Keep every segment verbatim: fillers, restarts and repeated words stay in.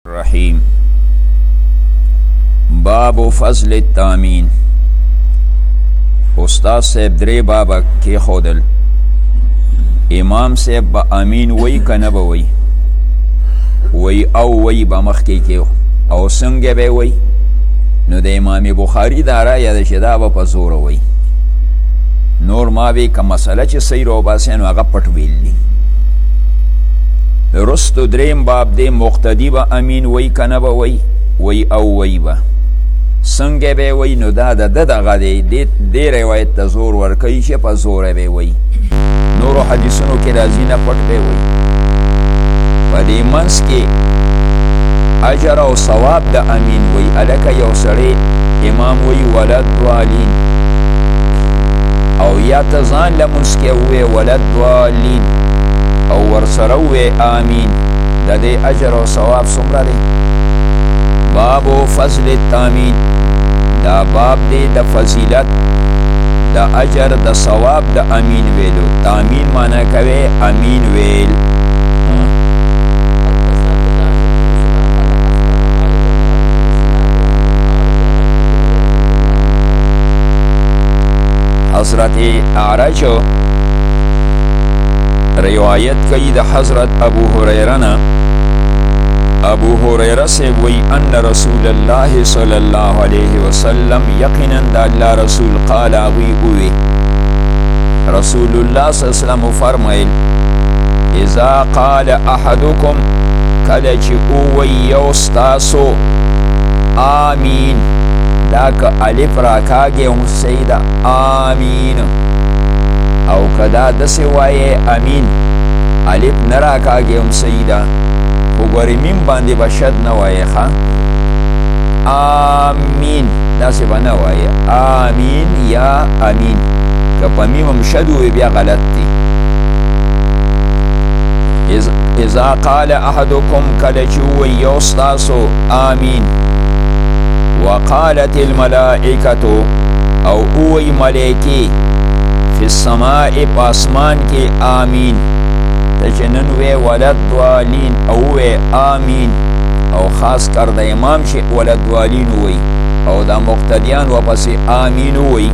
الرحیم. باب فضل التامین. استاد صاحب درې بابا کې خودل. امام صاحب با امین وی کنه به وی وی او وی با مخکې کې او څنګه به وی نو د امام بخاری دا رایه ده چې دا به په زوره وی. نور ما وی که مسله چې صحیح راوباسي نو هغه پټ ویل دي. رستو دریم باب دی مقتدی با امین وی کنه با وی وی او وی با سنگه بی وی نو دا دا دا دغه دی دی روایت تا زور ورکی چه پا زوره بی وی نورو حدیثونو که رازی نپٹ بی وی پا دی منس که اجر و ثواب دا امین وی الکا یو سڑی امام وی ولد دوالین او یا تزان لمنس که وی ولد دوالین او ورسروه آمین دا دی اجر و ثواب سمرا دی. بابو فضل التامین دا باب دی دا فضیلت دا اجر دا ثواب دا امین ویلو. تامین مانا کوي امین ویل. حضرت اعرجو روایت کئی دا حضرت ابو حریرہ نا. ابو حریرہ سے وی ان رسول اللہ صلی اللہ علیہ وسلم یقینا دا اللہ رسول قال آوی اوی رسول اللہ صلی اللہ علیہ وسلم فرمائل اذا قال احدکم کلچ اوی یوستاسو آمین داک الف راکاگی ہم سیدہ آمین او کدا دسی وائے امین الف نراکاگی ام سیدہ وگوری میم باندی بشد نوائے خوا آمین داسی با نوائے آمین یا امین کپا میم ام شدوی بیا غلط تی. اذا قال احدکم کلچوی یوستاسو آمین وقالت الملائکتو او اوی ملیکی فی السماء پاسمان کی آمین تجنن وی ولد دوالین او وی آمین او خاص کرده امام شی ولد دوالین وی او دا مقتدیان و پس آمین وی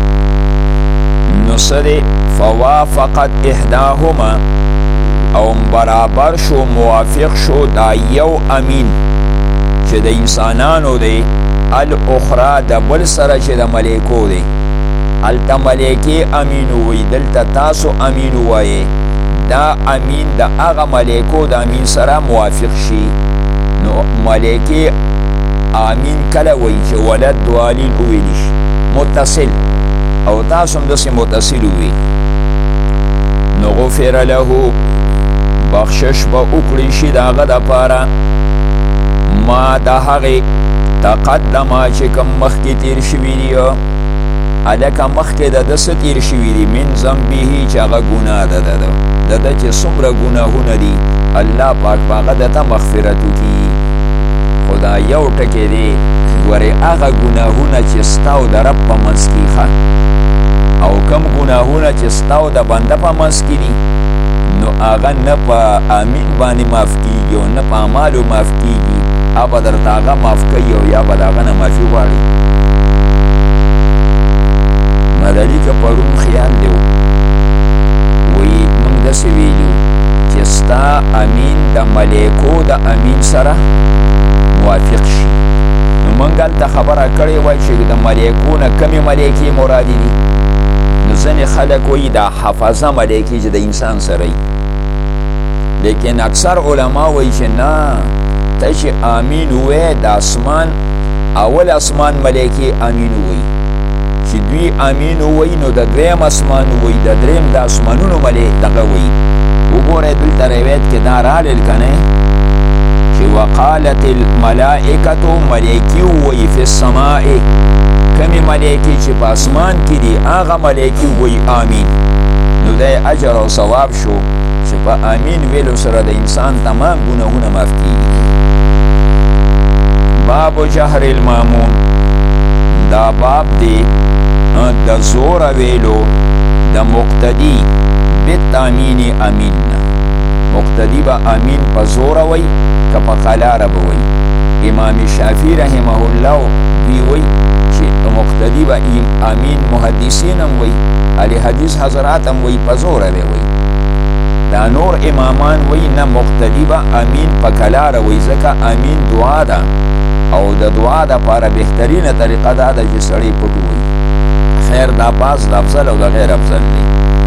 نصد فوافقت احداهما او برابر شو موافق شو دا یو امین چه دا انسانانو دی الاخرى دا بل سر چه دا ملیکو دی التا ملیکی امینو وی دلتا تاسو امینو وی دا امین دا اغا ملیکو دا امین سرا موافق شی نو ملیکی امین کلا وی چه ولد دوالین اویلیش متصل او تاسو دسی متصل وی نو غفر لهو بخشش با اکریشی دا اغا دا پارا ما دا حقی تقدما چه کم مخی تیر شویدیو الکا مخی دا دست تیر شویدی من زنبیهی چه اغا گناه دا دا دا دا دا چه سمر گناهون دی اللہ پاک پاقا دا تا مغفرتو کی خدا یو ٹکے دی گوری اغا گناهون چه ستاو دا رب پا منسکی خوا او کم گناهون چه ستاو دا بنده پا منسکی دی نو آغا نپا آمین بانی ماف کیگی و نپا عمالو ماف کیگی آبا در تاغا ماف کئی و یا با داغا نمافی واری مدلی که پرون خیال دیو وی منگ دسی ویلو چستا امین دا ملیکو دا امین سره موافق شی نو منگل تا خبره کری وی چه دا ملیکو نا کمی ملیکی مرادی دی نو زن خلق وی دا حفظه ملیکی چه دا انسان سره لیکن اکثر علماء وی چه نا تا چه امین وی دا اسمان اول اسمان ملیکی امین وی چه دوی امین وی نو دا دریم اسمان وی دا دریم دا اسمانونو ملی دقا وی وگوره دل تا رویت که دا رالل کنه چه وقالت الملائکتو ملیکی وی فی السماء کمی ملیکی چه پا اسمان کی دی آغا ملیکی وی آمین نو دا اجر و ثواب شو چه پا آمین ویلو سر دا انسان تمام گناهون ماف کی. باب جهر المامون دا باب دی دا زور ویلو دا مقتدی بالتامین امین مقتدی به امین په زوره وی که په قلاره به وی. امام شافعی رحمه الله دوی وی چې مقتدی به امین محدثین هم وی، اهل حدیث حضرات هم وی په زوره به وی. دا نور امامان وی نه مقتدی به امین په کلاره وی، ځکه امین دعا ده او د دعا دپاره بهترینه طریقه دا ده چې سړی پټ ووایي. خیر دا بعض د افضل او د غیر افضل دی.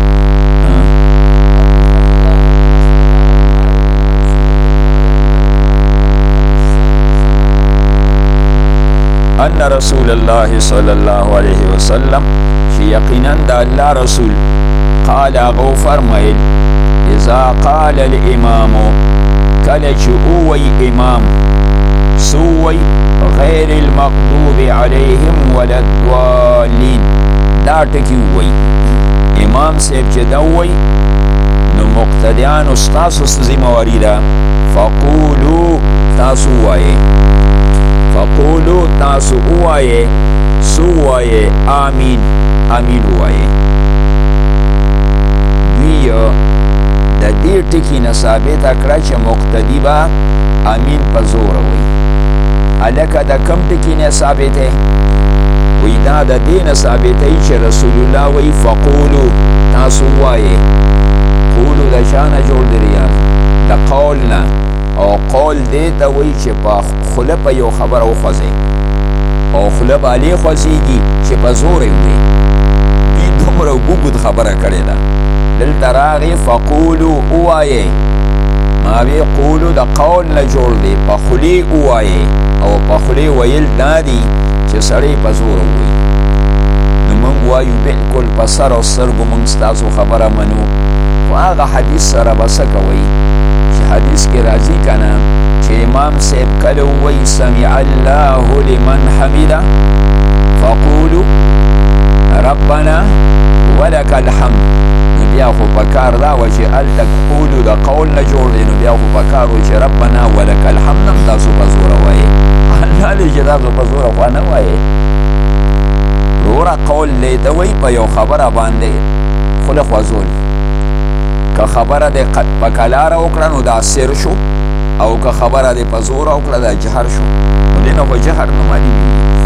ان رسول الله صلی الله علیه وسلم چې یقینا د الله رسول قال هغه فرمایل اذا قال الامام کله چې ووایي امام سوی غیر المغضوب علیهم ولا الضالین، دا ټکی ووایي امام صاحب چې دا ووایي نو مقتدیانو ستاسو څه ذمهواري ده، فقولو تاسو ووایئ فقولو تاسو ووایئ سو ووایئ آمین آمین ووایئ. دوی د دې ټکي نه ثابته کړه چې مقتدي به امین په زوره وایي. هلکه د کم ټکي نه ثابته وی دا د دې نه ثابتوي چې رسول الله وایي فقولو تاسو ووایئ. قولو د چا نه جوړ دی ریاض؟ د قول نه، او قول دې ته وایي چې په خوله په یو خبره وخوځئ او خوله به هلې خوځېږي چې په زوره یې ووایي. دوی دومره اوږد خبره کړې ده. دلته راغې فقولو ووایئ، ما وی قولو د قول نه جوړ دی، په خولې ووایئ او په خولې ویل دا دي چې سړی په زوره ووایي. نو موږ وایو بلکل په سر او سترګو موږ ستاسو خبره منو، خو هغه حدیث سره به څه کوئ چې حدیث کې راځي که نه چې امام صاحب کله ووایي سمع الله لمن حمده فقولو ربنا ولک الحمد، نو بیا خو پکار دا وه چې هلته قولو د قول نه جوړ دی، نو بیا خو پکار و چې ربنا ولک الحمد هم تاسو په زوره وایئ. الله دی چې تاسو په زوره خوا نه وایئ. وروره قول دی ته وایي په یو خبره باندې خوله خوځول. که خبره دی په کلاره وکړه نو دا سر شو، او که خبره دی په زوره وکړه دا جهر شو. نو دې نه خو جهر نه معلومېږي.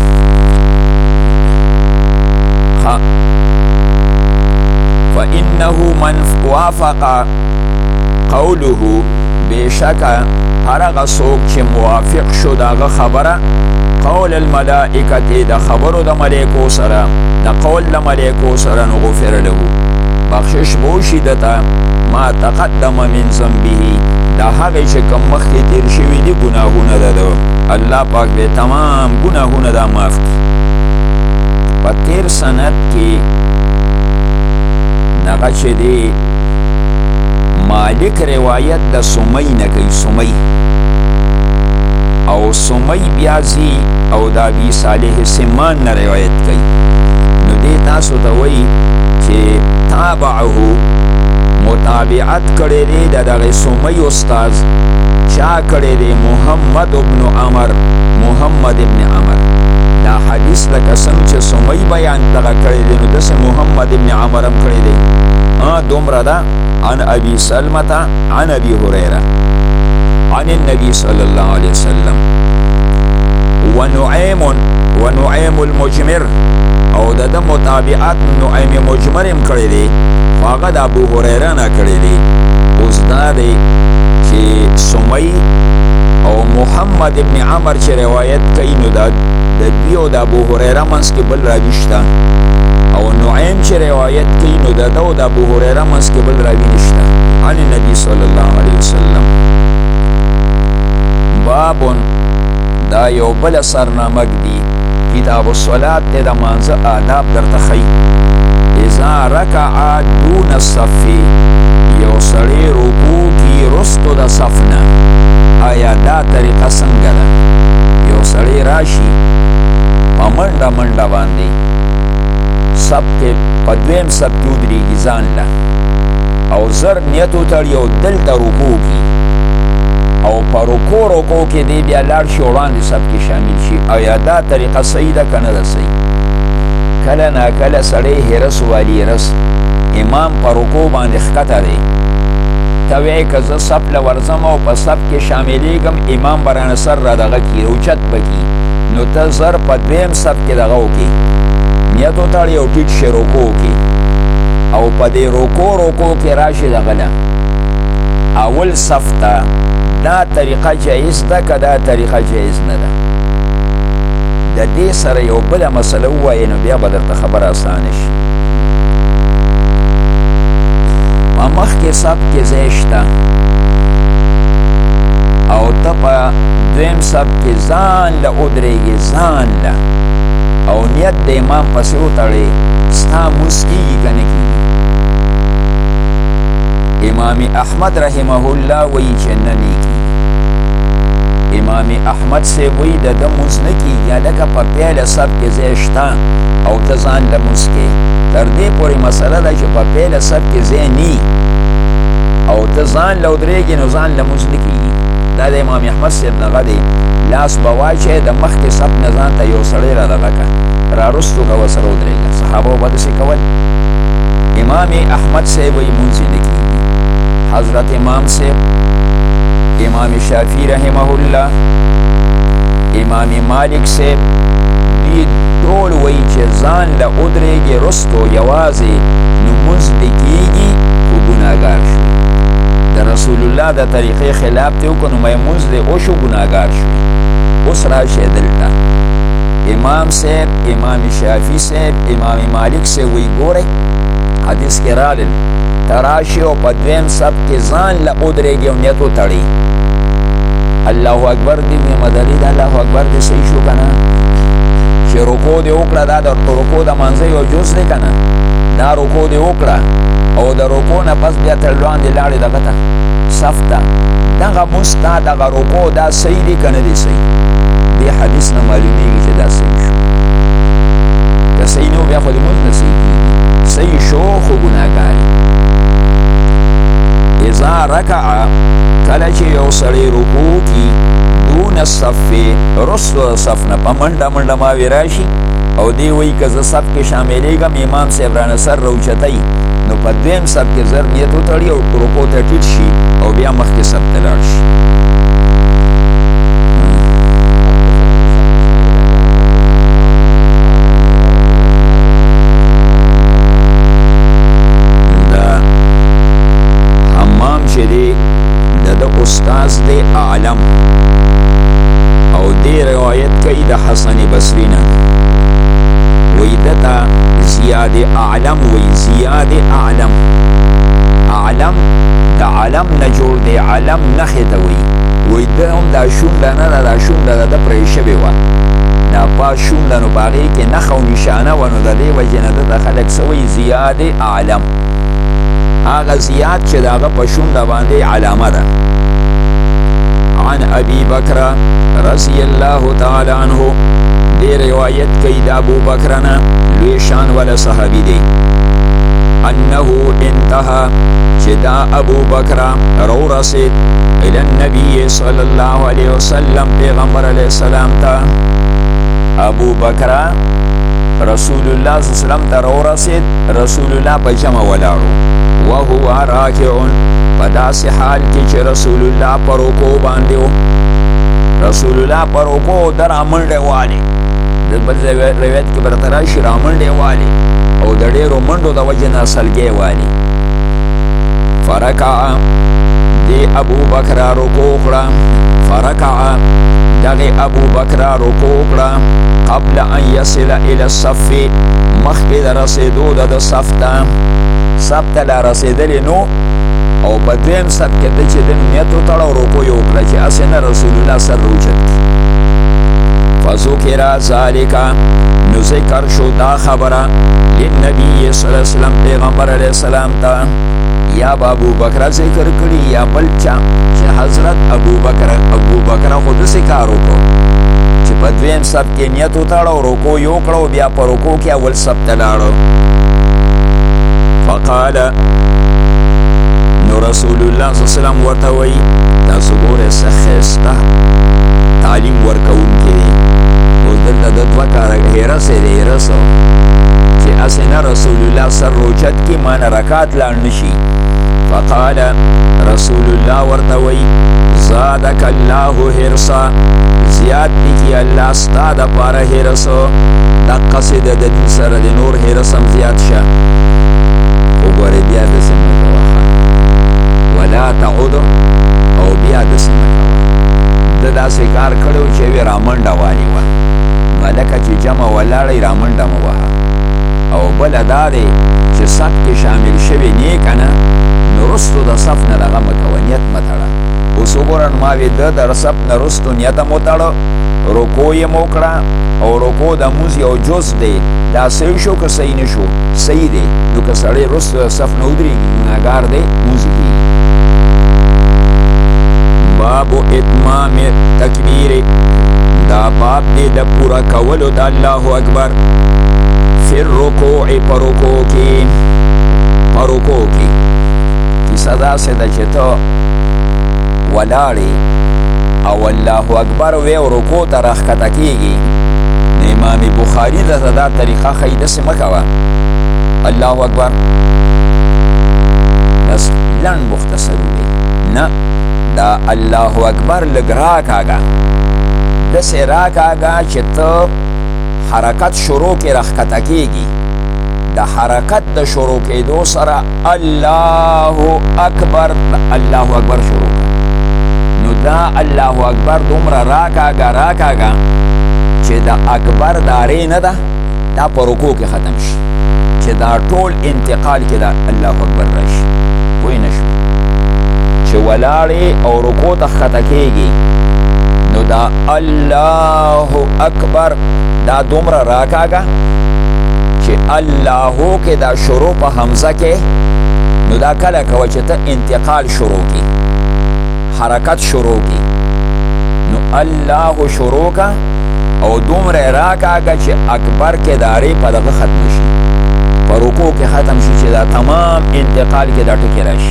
فإنه من وافق قوله بشکه هر هغه څوک چې موافق شو د هغه خبره قول الملائکة د خبرو د ملایکو سره د قول د ملایکو سره نو غفر له بخشش به وشي دته ما تقدم من ذنبه دا هغې چې کوم مخکې تیر شوي دي ګناهونه ده ده الله پاک به تمام ګناهونه دا معاف کړي. په تیر سند کې دغه چې دی مالک روایت د سمی نه کوي، سمی او سمی بیا ځي او د ابي صالح سمان نه روایت کوي. نو دې تاسو ته وایي چې تابعه متابعت کړی دی د دغه سمی استاذ چا کړی دی؟ محمد ابن عمر، محمد ابن عمر. دا حدیث لکه څنګه چې سمی بیان دغه کړی دی نو داسې محمد ابن عمر هم کړی دی. دومره ده عن ابي سلمة عن ابي هريره عن النبي صلى الله عليه وسلم ونعيم ونعيم المجمر او د ده مطابعت نعیم مجمر هم کړی دی، خو هغه د ابو هریره نه کړی دی. اوس دا دی چې سمی او محمد ابن عمر چې روایت کوي نو د دوی او د ابو هریره منځ کې بل راوي شته، او نعیم چې روایت کوي نو د ده او د ابو هریره منځ کې بل راوي نشته. عن النبي صلی الله علیه وسلم. بابون دا یو بل سرنامک دی، کتاب الصلاة دی د مانځه آداب درته ښیي. اذا رکع دون الصف، یو سړی رکوع کي رستو د صف نه. آیا دا طریقه څنګه ده؟ یو سړی راشي په منډه منډه باندې سب کې په دویم سب کې ودرېږي ځان له او زر نیت وتړي او دلته رکوع کي او په رکوع رکوع کې دی بیا لاړ شي وړاندې سب کې شامل شي. آیا دا طریقه صحیح ده که نه ده صحیح؟ کله ناکله سړی هرس والي هرس امام په رکوع باندې ښکته دی ته وایې که زه صف له ورځم او په صف کې شاملېږم امام به رانه سر را دغه کي اوچت به کي نو ته زر په دویم صف کې دغه وکړي نیت وتړې او ټیټ شي رکو وکړي او په دې رکو رکو کې راشي دغه نه اول صف ته دا طریقه جایز ده که دا طریقه جایز نه ده د دې سره یو بله مسله ووایې نو بیا به درته خبره اسانه شي ما مخکې صف کې ځای شته او ته په دویم صف کې ځان له ودرېږې ځان له او نیت د امام پسې وتړې ستا مونځ کېږي که نه کېږي امام احمد رحمه الله وایي چې نه نه کېږي امام احمد صاحب وایي د ده مونځ نه کېږي هلکه په پیله صف کې ځای شته او ته ځان له مونځ کې تر دې پورې مسله ده چې په پیله صف کې ځای نی او ته ځان له ودرېږې نو ځان له مونځ نه کېږي دا د امام احمد صاحب دغه دی لاس به واچوې د مخکې صف نه ځان ته یو سړی را دغه کړه رارستو که ورسره ودرېږه صحابه به داسې کول امام احمد صاحب وایي مونځ یې نه کېږي حضرت امام صاحب امام شافعي رحمه الله امام مالک صاحب دوی ټول وایي چې ځان له ودرېږې رستو یوازې نو مونځ دې کېږي خو ګناهګار شوي د رسول الله د طریقې خلاف دې وکړو نو مونځ دې وشو ګناهګار شوي اوس راشئ دلته امام صاحب امام شافعي صاحب امام مالک صاحب وایي ګورئ حدیث کې رالل ته راشي او په دویم صف کې ځان له ودرېږي او نیت وتړي الله اکبر دې وي مدلي د الله اکبر دې صحیح شو که نه چې رکو دې وکړه دا د رکو د منځه یو جز دی که نه دا رکو دې وکړه او د رکو نه پس بیا تر وړاندې لاړې دغه ته صف ته دغه مونځ تا دغه رکو دا صحیح دی که نه دی صحیح دې حدیث نه معلومیږي چې دا صحیح شو که صحیح نه و بیا خو د مونځ نه صحیح کېږي صحیح شو خو ګناهګار اذا رکع کله چې یو سړی رکوع کي دون الصف رستو صف نه په منډه منډه ماوې راشي او دی وایي که زه صف کې شاملېږم امام صاحب رانه سر راوچتوي نو په دویم صف کې زر نیت وتړي او رکوع ته ټیټ شي او بیا مخکې صف ته لاړ شي چې دی د ده استاذ دی اعلم او دی روایت کوي د حسن بصري نه وایي ده ته زیاد اعلم وایي زیاد اعلم اعلم د علم نه جوړ دی علم نښې ته وایي وایي ده هم دا شونډه نه ده دا شونډه د ده پرې شوې وه دا پاس شونډه نو په هغې کې نښه او نشانه وه نو د دې وجې نه ده ته خلک څه وایي زیاد اعلم آغا زیاد چې د هغه په شونډه باندې علامه ده عن ابي بکر رضی الله تعالی عنه دې روایت کوي د ابو بکر نه لوی شان والا صحابي دی انه انتهى چې دا ابو بکر رو رسید الى النبي صلی الله علیه وسلم پیغمبر علیه السلام ته ابو بکر رسول الله صلی الله علیه وسلم ته رو رسید رسول الله په جمع ولاړو وهو راکع په داسې حال کې چې رسول الله په رکوع باندې و رسول الله په رکوع د رامنډې والي د بل روایت کې به راته راشي رامنډې والي او د ډېرو منډو د وجې نه سلګۍ والي فرکع دې ابو بکر رکوع کړه فرکع دغې ابو بکر رکوع کړه قبل ان یصل الى الصف مخکې د رسېدو د د صف ته صف ته لا رسېدلې نو او په دویم صف کې ده چې د نیت وتړه او رکوع یې وکړه چې هسې نه رسول الله سر راوچت فذکر ذلک نو ذکر شو دا خبره للنبي صلی الله علیه وسلم پیغمبر علیه السلام ته یا به ابو بکر ذکر کړي یا بل چا چې حضرت ابو بکر ابو بکر خو داسې کار وکړو چې په دویم صف کې نیت وتړه او رکوع یې وکړه او بیا په رکوع کې اول صف ته لاړو فقال نو رسول الله صلی الله علیه وسلم ورته وایي تاسو ګورئ څه ښایسته تعلیم ورکوونکی دی اوس دلته د دوه کاره هرس دی هرسو چې هسې نه رسول الله سر روچت کي مانه رکات لاړ نه شي فقال رسول الله ورتوي زادك الله حرصا زیاد دی الله ستا د پاره حرص دا قصد د دې سره د نور حرص هم زیات شه وګوره بیا داسې مه کوه ولا تعود او بیا داسې مه کوه ده داسې کار کړی و چې یوې رامنډه والې وه ملکه چې جمع ولاړی رامنډه مه وهه او بله دا دی چې صف کې شامل شوي نه که نه نو رستو د صف نه دغه مه کوه نیت مه تړه اوس وګوره نو ما وې ده د صف نه رستو نیت هم وتړه رکو یې مو کړه او رکو د مونځ یو جز دی دا صحیح شو که صحیح نه شو صحیح دی نو که سړی رستو د صف نه ودرېږي ګناهګار دی مونځ کېږي باب اتمام تکبیر دا باب دی د پورا کولو د الله اکبر فی الرکوع په رکوع کې په رکوع کې کیسه داسې ده چې ته ولاړې او الله اکبر وی او رکوع ته راښکته کېږي نو امام بخاري درته دا طریقه ښیي داسې مه کوه الله اکبر بس لنډ مختصر ووایي نه دا الله اکبر لږ راکاږه داسې راکاږه چې ته حرکت شروع کې راښکته کېږي د حرکت د شروع کېدو سره الله اکبر الله اکبر شروع کړه نو دا الله اکبر دومره راکاږه راکاږه چې د اکبر دارې نه ده دا په رکوع کې ختم شي چې دا ټول انتقال کې دا الله اکبر راشي پوه نه شو چې ولاړې او رکوع ته ښکته کېږي نو دا الله اکبر دا دومره راکاږه چې اللهو کې دا شروع په حمزه کې نو دا کله کوه چې ته انتقال شروع کی حرکت شروع کی نو الله شروع کا او دومره راکاږه چې اکبر کې دارې په دغه ختم شي په رکوع کې ختم شي چې دا تمام انتقال کې دا ټکي راشي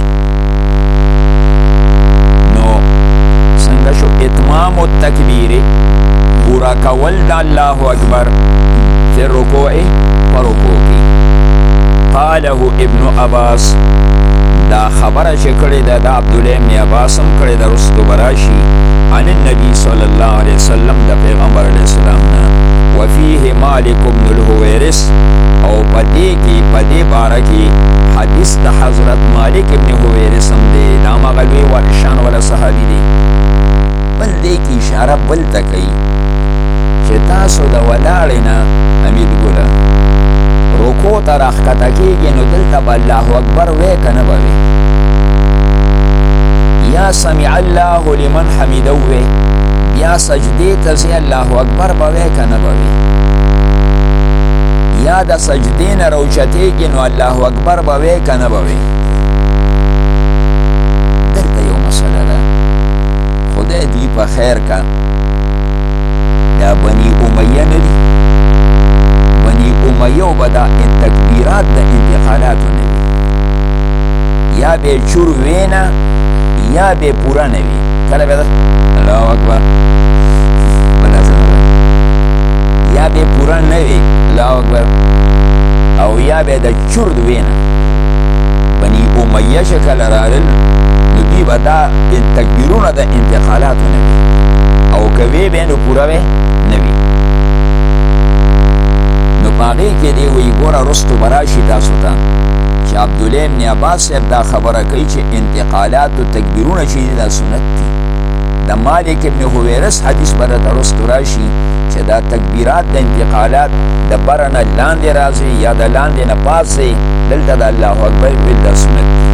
نو څنګه شو اتمام التکبیر پورا کول د الله اکبر فی الرکوع په رکوع کې قاله ابن عباس دا خبره چې کړې ده د عبدالله ابن عباس هم کړې ده رستو به راشي عن النبي صلی الله علیه وسلم د پیغمبر علیه السلام نه وفیه مالک بن الحویرث او په دې کې په دې باره کې حدیث د حضرت مالک ابن حویرث هم دی دا هماغه لوی شان والا صحابي دی بل دې کې اشاره بل ته کوي چې تاسو د ولاړې نه امید ګله رکوع ته راښکته کېږي نو دلته به الله اکبر وی که نه به وی یا سمع الله لمن حمیده وی یا سجدې ته ځې الله اکبر به وی که نه به وی یا د سجدې نه راوچتېږي نو الله اکبر به وی که نه به وی دلته یو مسله ده خدای دې په خیر که دا بني امیه نه دي بني امیه به دا تکبیرات د انتقالاتو نه وي یا به چور وینه یا به پوره نه وي کله به الله اکبر بله یا به پوره نه وي الله اکبر او یا به د چور د وینه بني امیه چې کله رالل نو دوی به دا تکبیرونه د انتقالاتو نه وي او که وی به نو پوره وی نه وي نو په هغې کې دی وایي ګوره رستو به راشي تاسو ته چې عبدالله ابن عباس صاحب دا خبره کوي چې انتقالات و تکبیرونه چې دي دا سنت دي د مالک ابن حویرث حدیث به راته رستو راشي چې دا تکبیرات د انتقالات د بره نه لاندې راځي یا د لاندې نه پاسې دلته د الله اکبر ویل دا سنت دي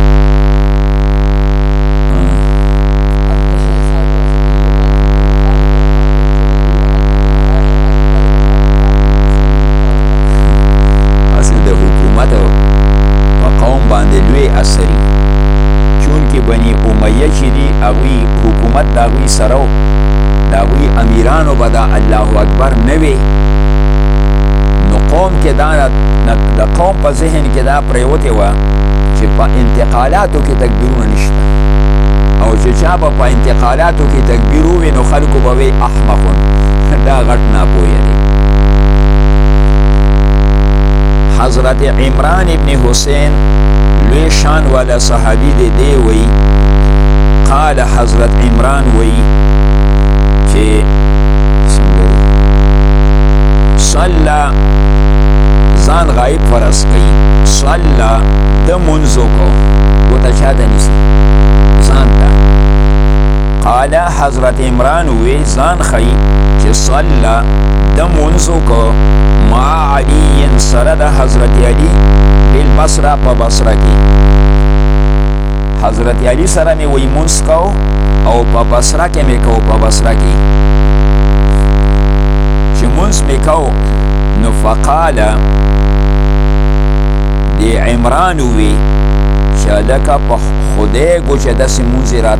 اثری چونکه بني امیه چې دي هغوی حکومت د هغوی سره و د هغوی امیرانو به دا الله اکبر نه وي نو قوم کې دا د قوم په ذهن کې دا پرېوتې وه چې په انتقالاتو کې تکبیرونه نشته او چې چا به په انتقالاتو کې تکبیر ووي نو خلکو به وی احمقون دا غټ ناپویه دی حضرت عمران ابن حسین لوی شان والا صحابی دی دی وی قال حضرت عمران وی چې صلا ځان غایب فرض کوي صلا د منځو کو ګوته چا ته نیسي ځان ته قال حضرت عمران وی ځان ښیي چې صلا د منځو کو مع علی سره د حضرت علی بالبصره په بصره کې حضرت علی سره مې وی منځ کو او په بصره کې مې کو په بصره کې چې منځ مې کو نو فقال دی عمران وی چې لکه په خدای ګو چې داسې مونځ یې